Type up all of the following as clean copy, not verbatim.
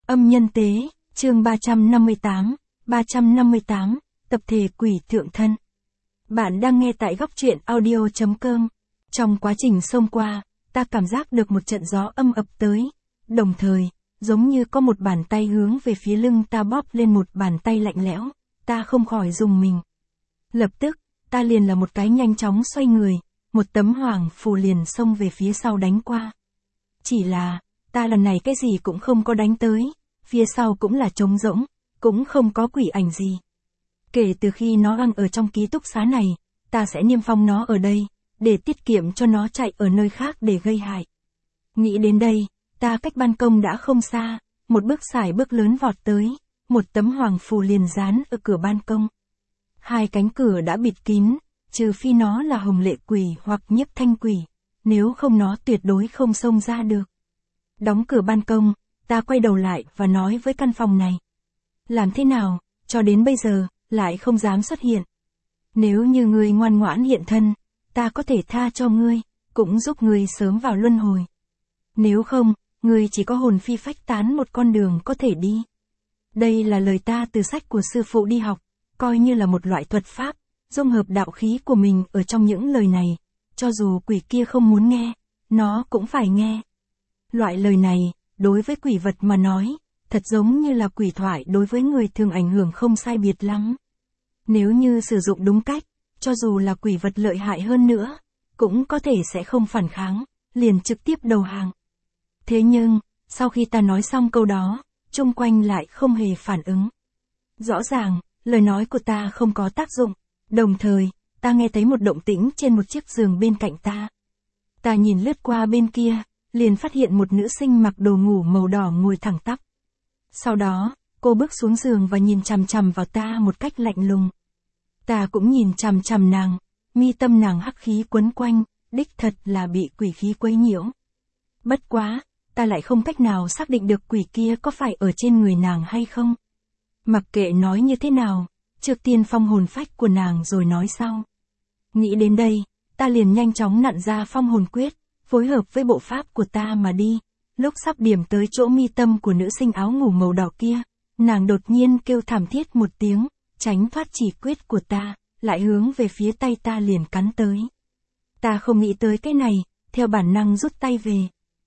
Âm nhân tế, chương 358, tập thể quỷ thượng thân. Bạn đang nghe tại góc truyện audio.com. Trong quá trình xông qua, ta cảm giác được một trận gió âm ập tới, đồng thời, giống như có một bàn tay hướng về phía lưng ta bóp lên một bàn tay lạnh lẽo, ta không khỏi rùng mình. Lập tức, ta liền là một cái nhanh chóng xoay người, một tấm hoàng phù liền xông về phía sau đánh qua. Chỉ là, ta lần này cái gì cũng không có đánh tới, phía sau cũng là trống rỗng, cũng không có quỷ ảnh gì. Kể từ khi nó đang ở trong ký túc xá này, ta sẽ niêm phong nó ở đây, để tiết kiệm cho nó chạy ở nơi khác để gây hại. Nghĩ đến đây, ta cách ban công đã không xa, một bước sải bước lớn vọt tới, một tấm hoàng phù liền dán ở cửa ban công. Hai cánh cửa đã bịt kín, trừ phi nó là hồng lệ quỷ hoặc nhiếp thanh quỷ, nếu không nó tuyệt đối không xông ra được. Đóng cửa ban công, ta quay đầu lại và nói với căn phòng này. Làm thế nào, cho đến bây giờ, lại không dám xuất hiện. Nếu như ngươi ngoan ngoãn hiện thân, ta có thể tha cho ngươi, cũng giúp ngươi sớm vào luân hồi. Nếu không, ngươi chỉ có hồn phi phách tán một con đường có thể đi. Đây là lời ta từ sách của sư phụ đi học, coi như là một loại thuật pháp, dung hợp đạo khí của mình ở trong những lời này, cho dù quỷ kia không muốn nghe, nó cũng phải nghe. Loại lời này, đối với quỷ vật mà nói, thật giống như là quỷ thoại đối với người thường ảnh hưởng không sai biệt lắm. Nếu như sử dụng đúng cách, cho dù là quỷ vật lợi hại hơn nữa, cũng có thể sẽ không phản kháng, liền trực tiếp đầu hàng. Thế nhưng, sau khi ta nói xong câu đó, chung quanh lại không hề phản ứng. Rõ ràng, lời nói của ta không có tác dụng, đồng thời, ta nghe thấy một động tĩnh trên một chiếc giường bên cạnh ta. Ta nhìn lướt qua bên kia, liền phát hiện một nữ sinh mặc đồ ngủ màu đỏ ngồi thẳng tắp. Sau đó, cô bước xuống giường và nhìn chằm chằm vào ta một cách lạnh lùng. Ta cũng nhìn chằm chằm nàng, mi tâm nàng hắc khí quấn quanh, đích thật là bị quỷ khí quấy nhiễu. Bất quá, ta lại không cách nào xác định được quỷ kia có phải ở trên người nàng hay không. Mặc kệ nói như thế nào, trước tiên phong hồn phách của nàng rồi nói sau. Nghĩ đến đây, ta liền nhanh chóng nặn ra phong hồn quyết, phối hợp với bộ pháp của ta mà đi. Lúc sắp điểm tới chỗ mi tâm của nữ sinh áo ngủ màu đỏ kia, nàng đột nhiên kêu thảm thiết một tiếng, tránh thoát chỉ quyết của ta, lại hướng về phía tay ta liền cắn tới. Ta không nghĩ tới cái này, theo bản năng rút tay về.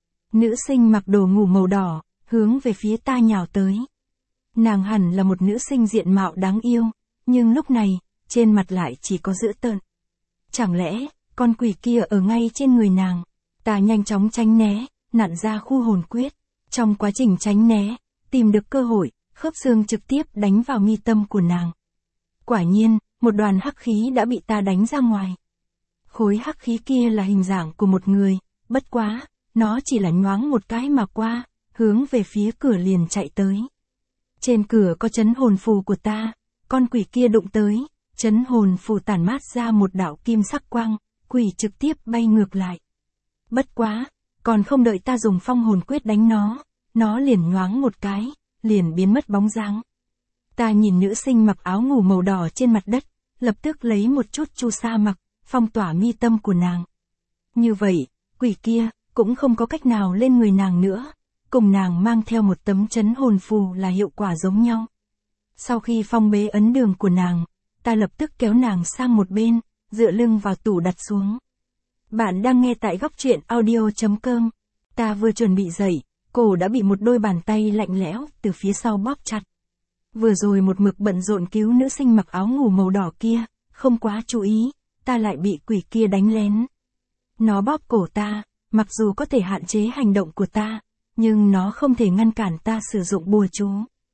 Nữ sinh mặc đồ ngủ màu đỏ, hướng về phía ta nhào tới. Nàng hẳn là một nữ sinh diện mạo đáng yêu, nhưng lúc này, trên mặt lại chỉ có dữ tợn. Chẳng lẽ, con quỷ kia ở ngay trên người nàng? Ta nhanh chóng tránh né, nặn ra khu hồn quyết. Trong quá trình tránh né, tìm được cơ hội, khớp xương trực tiếp đánh vào mi tâm của nàng. Quả nhiên, một đoàn hắc khí đã bị ta đánh ra ngoài. Khối hắc khí kia là hình dạng của một người, bất quá, nó chỉ là nhoáng một cái mà qua, hướng về phía cửa liền chạy tới. Trên cửa có chấn hồn phù của ta, con quỷ kia đụng tới, chấn hồn phù tản mát ra một đạo kim sắc quang, quỷ trực tiếp bay ngược lại. Bất quá, còn không đợi ta dùng phong hồn quyết đánh nó liền nhoáng một cái, liền biến mất bóng dáng. Ta nhìn nữ sinh mặc áo ngủ màu đỏ trên mặt đất, lập tức lấy một chút chu sa mặc, phong tỏa mi tâm của nàng. Như vậy, quỷ kia, cũng không có cách nào lên người nàng nữa, cùng nàng mang theo một tấm chấn hồn phù là hiệu quả giống nhau. Sau khi phong bế ấn đường của nàng, ta lập tức kéo nàng sang một bên, dựa lưng vào tủ đặt xuống. Bạn đang nghe tại góc truyện audio.com. Ta vừa chuẩn bị dậy, cổ đã bị một đôi bàn tay lạnh lẽo từ phía sau bóp chặt. Vừa rồi một mực bận rộn cứu nữ sinh mặc áo ngủ màu đỏ kia, không quá chú ý, ta lại bị quỷ kia đánh lén. Nó bóp cổ ta, mặc dù có thể hạn chế hành động của ta, nhưng nó không thể ngăn cản ta sử dụng bùa chú.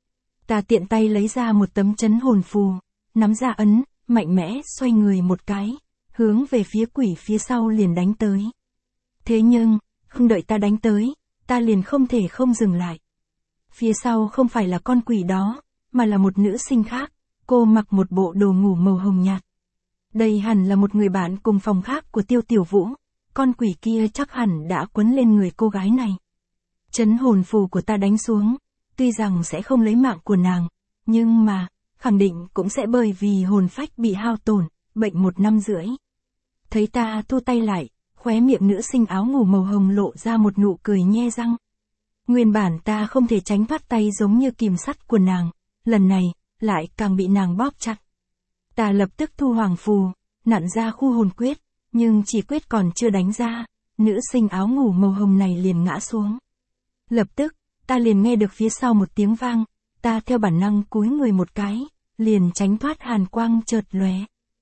Ta tiện tay lấy ra một tấm chấn hồn phù, nắm ra ấn, mạnh mẽ xoay người một cái, hướng về phía quỷ phía sau liền đánh tới. Thế nhưng, không đợi ta đánh tới, ta liền không thể không dừng lại. Phía sau không phải là con quỷ đó, mà là một nữ sinh khác, cô mặc một bộ đồ ngủ màu hồng nhạt. Đây hẳn là một người bạn cùng phòng khác của Tiêu Tiểu Vũ, con quỷ kia chắc hẳn đã quấn lên người cô gái này. Chấn hồn phù của ta đánh xuống, tuy rằng sẽ không lấy mạng của nàng, nhưng mà, khẳng định cũng sẽ bởi vì hồn phách bị hao tổn, bệnh 1 năm rưỡi. Thấy ta thu tay lại, khóe miệng nữ sinh áo ngủ màu hồng lộ ra một nụ cười nhe răng. Nguyên bản ta không thể tránh thoát tay giống như kìm sắt của nàng, lần này, lại càng bị nàng bóp chặt. Ta lập tức thu hoàng phù, nặn ra khu hồn quyết, nhưng chỉ quyết còn chưa đánh ra, nữ sinh áo ngủ màu hồng này liền ngã xuống. Lập tức, ta liền nghe được phía sau một tiếng vang, ta theo bản năng cúi người một cái, liền tránh thoát hàn quang chợt lóe.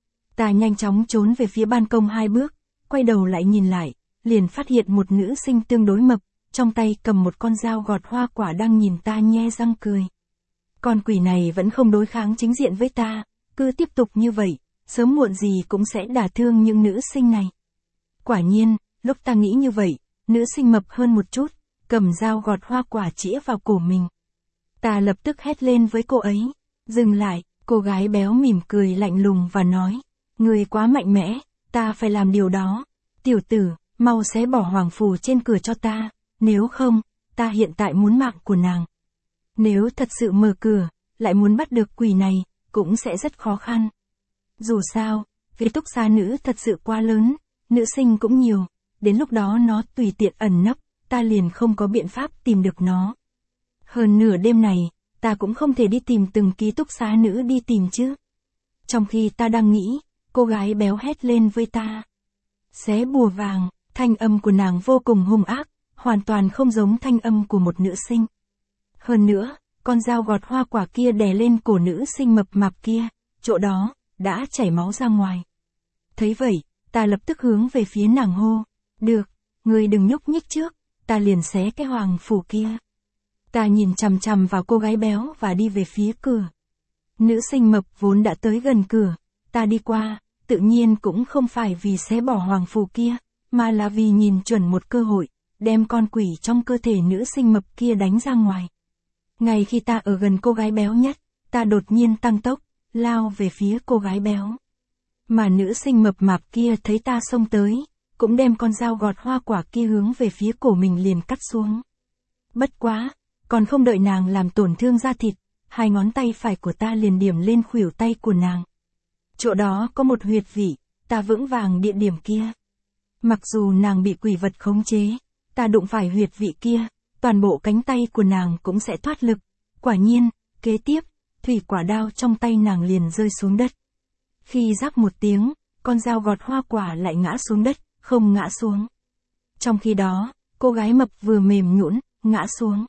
Ta nhanh chóng trốn về phía ban công 2 bước, quay đầu lại nhìn lại, liền phát hiện một nữ sinh tương đối mập, trong tay cầm một con dao gọt hoa quả đang nhìn ta nhe răng cười. Con quỷ này vẫn không đối kháng chính diện với ta, cứ tiếp tục như vậy, sớm muộn gì cũng sẽ đả thương những nữ sinh này. Quả nhiên, lúc ta nghĩ như vậy, nữ sinh mập hơn một chút, cầm dao gọt hoa quả chĩa vào cổ mình. Ta lập tức hét lên với cô ấy, dừng lại, cô gái béo mỉm cười lạnh lùng và nói, người quá mạnh mẽ, ta phải làm điều đó. Tiểu tử, mau xé bỏ hoàng phù trên cửa cho ta, nếu không, ta hiện tại muốn mạng của nàng. Nếu thật sự mở cửa, lại muốn bắt được quỷ này, cũng sẽ rất khó khăn. Dù sao, ký túc xá nữ thật sự quá lớn, nữ sinh cũng nhiều, đến lúc đó nó tùy tiện ẩn nấp, ta liền không có biện pháp tìm được nó. Hơn nửa đêm này, ta cũng không thể đi tìm từng ký túc xá nữ đi tìm chứ. Trong khi ta đang nghĩ, cô gái béo hét lên với ta. Xé bùa vàng, thanh âm của nàng vô cùng hung ác, hoàn toàn không giống thanh âm của một nữ sinh. Hơn nữa, con dao gọt hoa quả kia đè lên cổ nữ sinh mập mạp kia, chỗ đó, đã chảy máu ra ngoài. Thấy vậy, ta lập tức hướng về phía nàng hô. Được, ngươi đừng nhúc nhích trước, ta liền xé cái hoàng phủ kia. Ta nhìn chằm chằm vào cô gái béo và đi về phía cửa. Nữ sinh mập vốn đã tới gần cửa, ta đi qua, tự nhiên cũng không phải vì xé bỏ hoàng phù kia, mà là vì nhìn chuẩn một cơ hội, đem con quỷ trong cơ thể nữ sinh mập kia đánh ra ngoài. Ngay khi ta ở gần cô gái béo nhất, ta đột nhiên tăng tốc, lao về phía cô gái béo. Mà nữ sinh mập mạp kia thấy ta xông tới, cũng đem con dao gọt hoa quả kia hướng về phía cổ mình liền cắt xuống. Bất quá, còn không đợi nàng làm tổn thương da thịt, 2 ngón tay phải của ta liền điểm lên khuỷu tay của nàng. Chỗ đó có một huyệt vị, ta vững vàng địa điểm kia. Mặc dù nàng bị quỷ vật khống chế, ta đụng phải huyệt vị kia, toàn bộ cánh tay của nàng cũng sẽ thoát lực. Quả nhiên, kế tiếp, thủy quả đao trong tay nàng liền rơi xuống đất. Khi rắc một tiếng, con dao gọt hoa quả lại ngã xuống đất, không ngã xuống. Trong khi đó, cô gái mập vừa mềm nhũn, ngã xuống.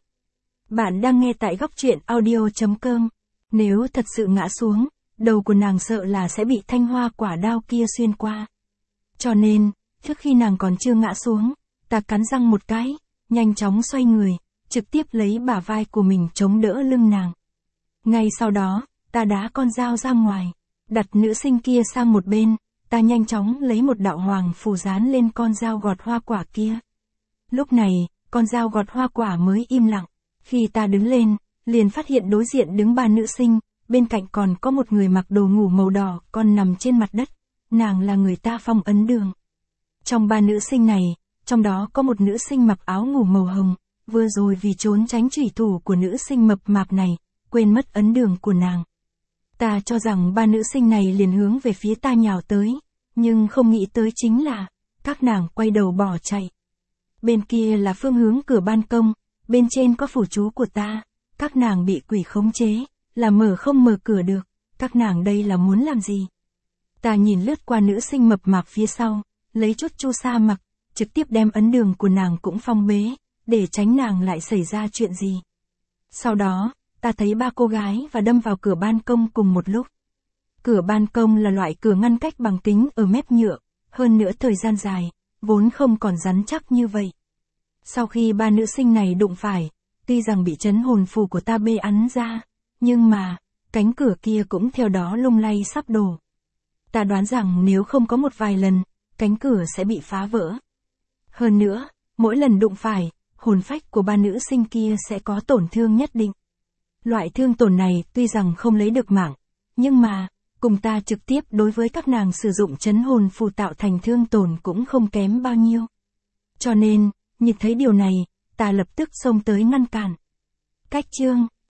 Bạn đang nghe tại góc truyện audio.com. Nếu thật sự ngã xuống, đầu của nàng sợ là sẽ bị thanh hoa quả đao kia xuyên qua. Cho nên, trước khi nàng còn chưa ngã xuống, ta cắn răng một cái, nhanh chóng xoay người, trực tiếp lấy bả vai của mình chống đỡ lưng nàng. Ngay sau đó, ta đá con dao ra ngoài, đặt nữ sinh kia sang một bên, ta nhanh chóng lấy một đạo hoàng phù dán lên con dao gọt hoa quả kia. Lúc này, con dao gọt hoa quả mới im lặng. Khi ta đứng lên, liền phát hiện đối diện đứng 3 nữ sinh, bên cạnh còn có một người mặc đồ ngủ màu đỏ còn nằm trên mặt đất. Nàng là người ta phong ấn đường. Trong 3 nữ sinh này, trong đó có một nữ sinh mặc áo ngủ màu hồng, vừa rồi vì trốn tránh chủy thủ của nữ sinh mập mạp này, quên mất ấn đường của nàng. Ta cho rằng 3 nữ sinh này liền hướng về phía ta nhào tới, nhưng không nghĩ tới chính là, các nàng quay đầu bỏ chạy. Bên kia là phương hướng cửa ban công, bên trên có phủ chú của ta, các nàng bị quỷ khống chế, là mở không mở cửa được, các nàng đây là muốn làm gì? Ta nhìn lướt qua nữ sinh mập mạp phía sau, lấy chút chu sa mặc, trực tiếp đem ấn đường của nàng cũng phong bế, để tránh nàng lại xảy ra chuyện gì. Sau đó, ta thấy 3 cô gái và đâm vào cửa ban công cùng một lúc. Cửa ban công là loại cửa ngăn cách bằng kính ở mép nhựa, hơn nữa thời gian dài, vốn không còn rắn chắc như vậy. Sau khi 3 nữ sinh này đụng phải, tuy rằng bị chấn hồn phù của ta bê ắn ra, nhưng mà, cánh cửa kia cũng theo đó lung lay sắp đổ. Ta đoán rằng nếu không có một vài lần, cánh cửa sẽ bị phá vỡ. Hơn nữa, mỗi lần đụng phải, hồn phách của 3 nữ sinh kia sẽ có tổn thương nhất định. Loại thương tổn này tuy rằng không lấy được mạng, nhưng mà, cùng ta trực tiếp đối với các nàng sử dụng chấn hồn phù tạo thành thương tổn cũng không kém bao nhiêu. Cho nên, nhìn thấy điều này, ta lập tức xông tới ngăn cản. Cách chương